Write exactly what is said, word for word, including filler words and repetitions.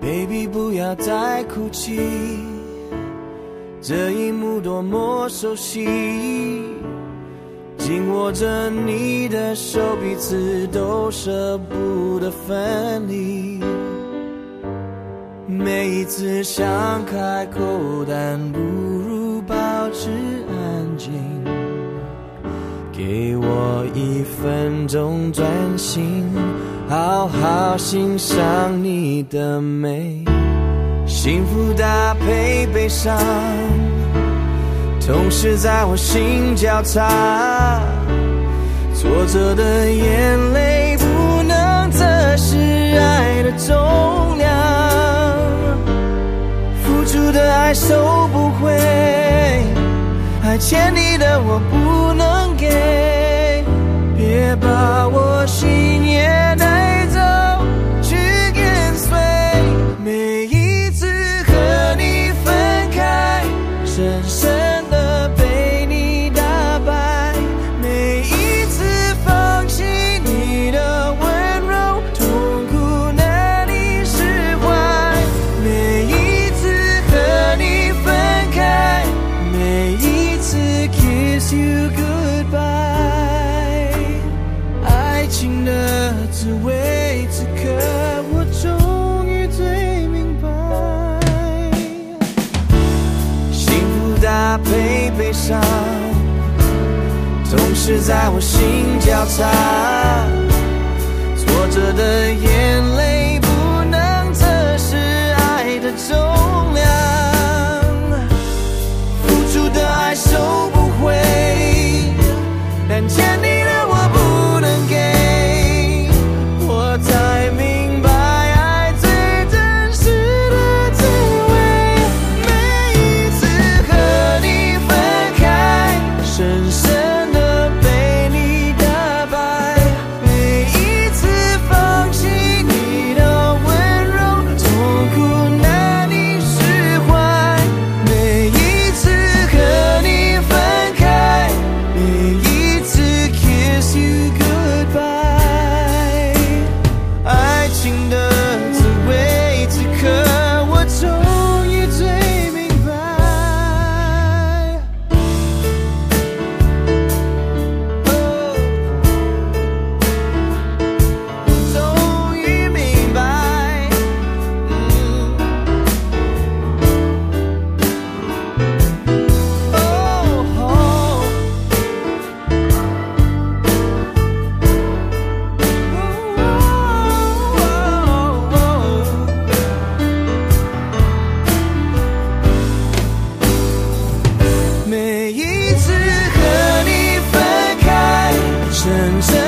Baby 不要再哭泣，这一幕多么熟悉，紧握着你的手，彼此都舍不得分离。每一次想开口，但不如保持安静，给我一分钟专心，好好欣赏你的美。幸福搭配悲伤，同时在我心交叉，挫折的眼泪不能测试爱的重量，付出的爱收不回，还欠你的我不能给，别把我心也带走去跟随。每一次和你分开，深深的被你打败，每一次放弃你的温柔，痛苦难以释怀。每一次和你分开，每一次 kiss you goodbye， 爱情的滋味，此刻我终于最明白。幸福搭配悲伤，同时在我心交叉，挫折的眼泪不能测试爱的重量，付出的爱收不回，但欠你的我不能给，我才明白爱最真实的滋味。每一次和你分开，深深的被你打败，每一次放弃你的温柔，痛苦难以释怀。每一次和你分开，每一次 kiss you goodbye， 爱情的滋味，此刻我终于最明白。我终于明白，嗯，哦吼，每一次和你分开，深深